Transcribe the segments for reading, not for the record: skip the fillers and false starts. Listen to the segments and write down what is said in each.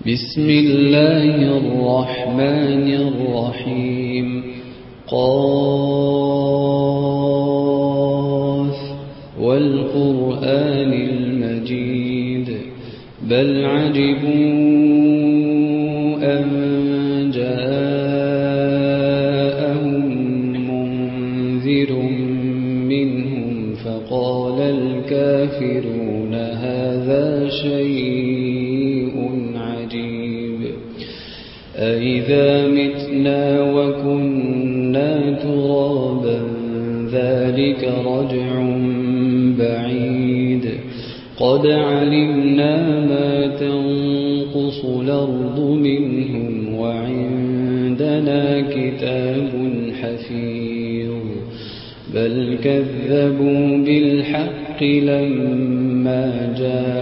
بسم الله الرحمن الرحيم قاف والقرآن المجيد بل عجبوا أن جاءهم منذر منهم فقال الكافرون هذا شيء عجيب أإذا متنا وكنا ترابا ذلك رجع بعيد قد علمنا ما تنقص الأرض منهم وعندنا كتاب حفيظ بل كذبوا بالحق لما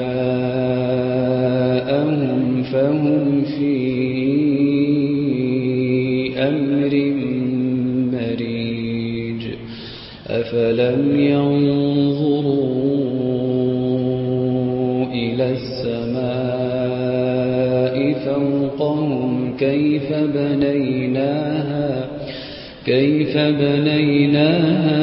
جاءهم فهم في أمر مريج أفلم ينظروا إلى السماء فوقهم كيف بنيناها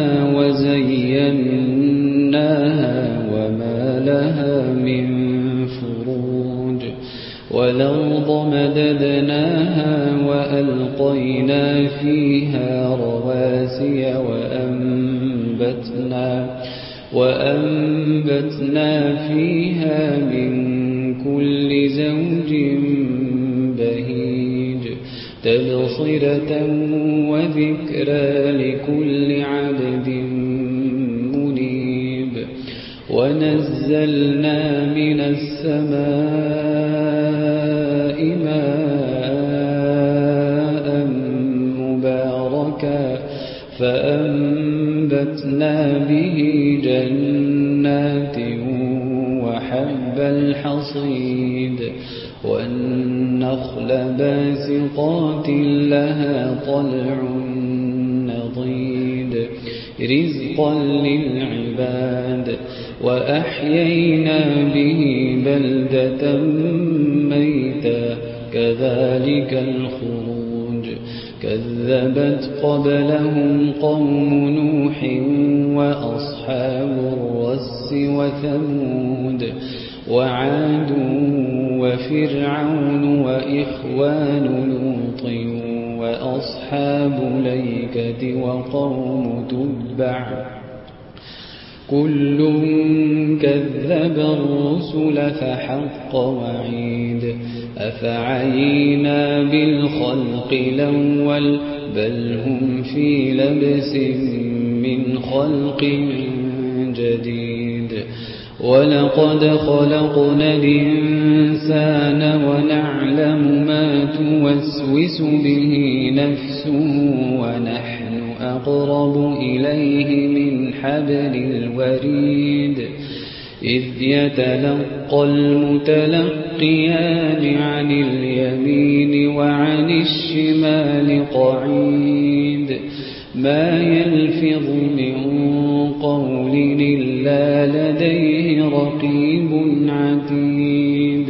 وزيناها وما لها من فروج والأرض مددناها وألقينا فيها رواسي وأنبتنا فيها من كل زوج بهيج تبصرة وذكرى لكل عبد منيب ونزلنا من السماء ماء مباركا فأنبتنا به جنات وحب الحصيد والنخل باسقات لها طلع نضيد رزقا للعباد وأحيينا به بلدة ميتا كذلك الخروج كذبت قبلهم قوم نوح وأصحاب الرس وثمود وعاد وفرعون وإخوان لوط وأصحاب الأيكة وقوم تبع كل كذب الرسل فحق وعيد أفعينا بالخلق الأول بل هم في لبس من خلق جديد ولقد خلقنا الإنسان ونعلم ما توسوس به نفسه ونحن أقرب إليه من حبل الوريد إذ يتلقى المتلقيان عن اليمين وعن الشمال قعيد ما يلفظ من قول إلا لديه رقيب عتيد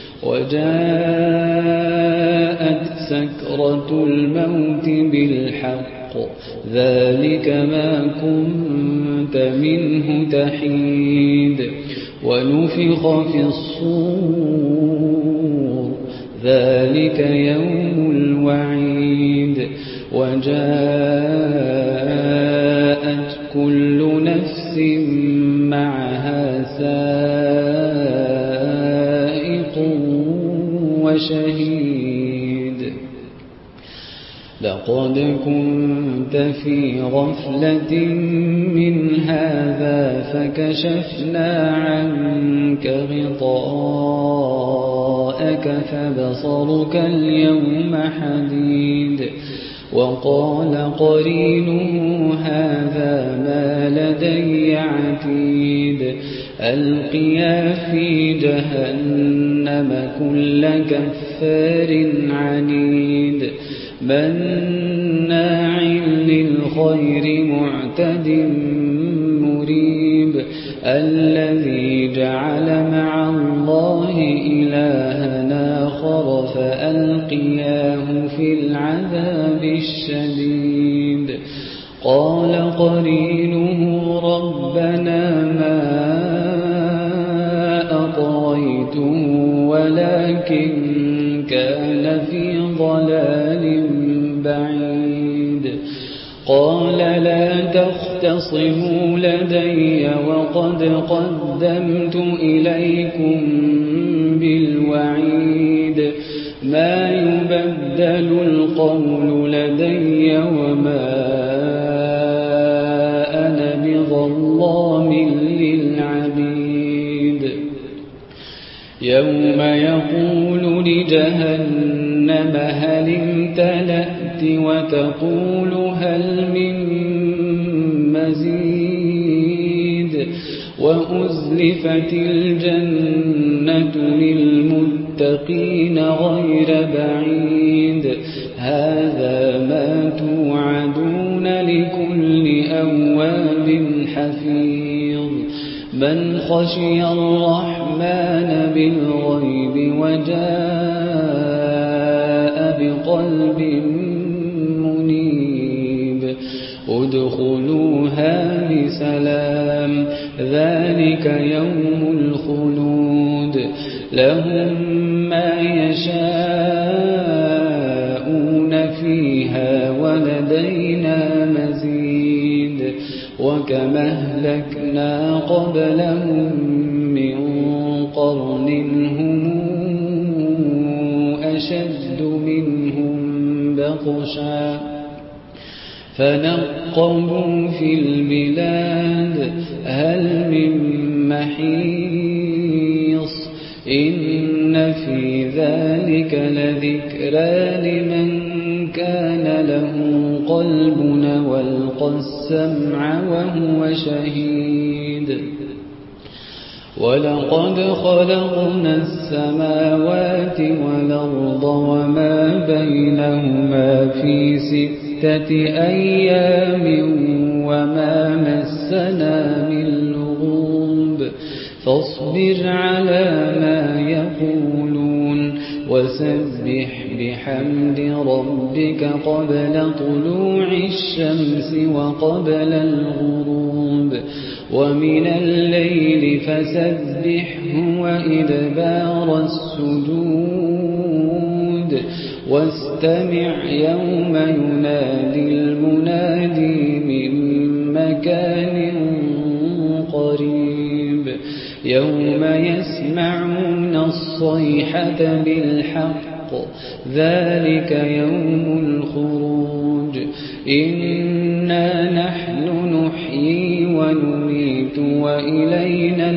وجاءت سكرة الموت بالحق ذلك ما كنت منه تحيد ونفخ في الصور ذلك يوم الوعيد وجاءت كل نفس معها سائق وشهيد لقد كنت في غفلة من هذا فكشفنا عنك غطاءك فبصرك اليوم حديد وقال قرينه هذا ما لدي عتيد ألقيا في جهنم كل كفار عنيد مناع للخير معتد مريب الذي جعل مع الله إلهنا آخر فألقياه في العذاب الشديد قال قرينه ربنا ما أطغيته ولكن كان في ضلال بعيد قال لا تختصموا لدي وقد قدمت إليكم بالوعيد ما يبدل القول لدي وما أنا بظلام للعبيد يوم يقول لجهنم هل امتلأت وتقول هل من مزيد وأزلفت الجنة للمتقين غير بعيد هذا ما توعدون لكل أواب حفيظ من خشي الرحمن بالغيب وجاء بقلب منيب ادخلوها بسلام ذلك يوم الخلود لهم ما يشاءون فيها ولدينا مزيد وكما أهلكنا قبلهم من قرن هم أشد منهم بطشا فنقبوا في البلاد هل من محيص إن في ذلك لذكرى لمن كان له قلب والقى السمع وهو شهيد ولقد خلقنا السماوات والأرض وما بينهما في 6 أيام وما مسنا من لغوب فاصبر على ما يقولون وسبح بحمد ربك قبل طلوع الشمس وقبل الغروب ومن الليل فسبحه وإدبار السجود واستمع يوم ينادي المنادي من مكان قريب يوم يسمعون الصيحة بالحق ذلك يوم الخروج إنا نحن نحيي ونميت وإلينا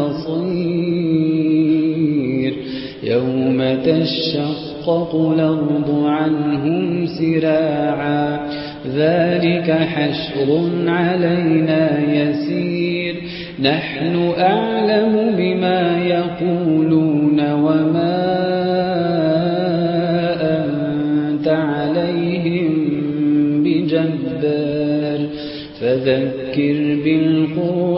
المصير يوم تشقق الأرض عنهم سراعا ذلك حشر علينا يسير نحن أعلم بما يقولون وما أنت عليهم بجبار فذكر بالقرآن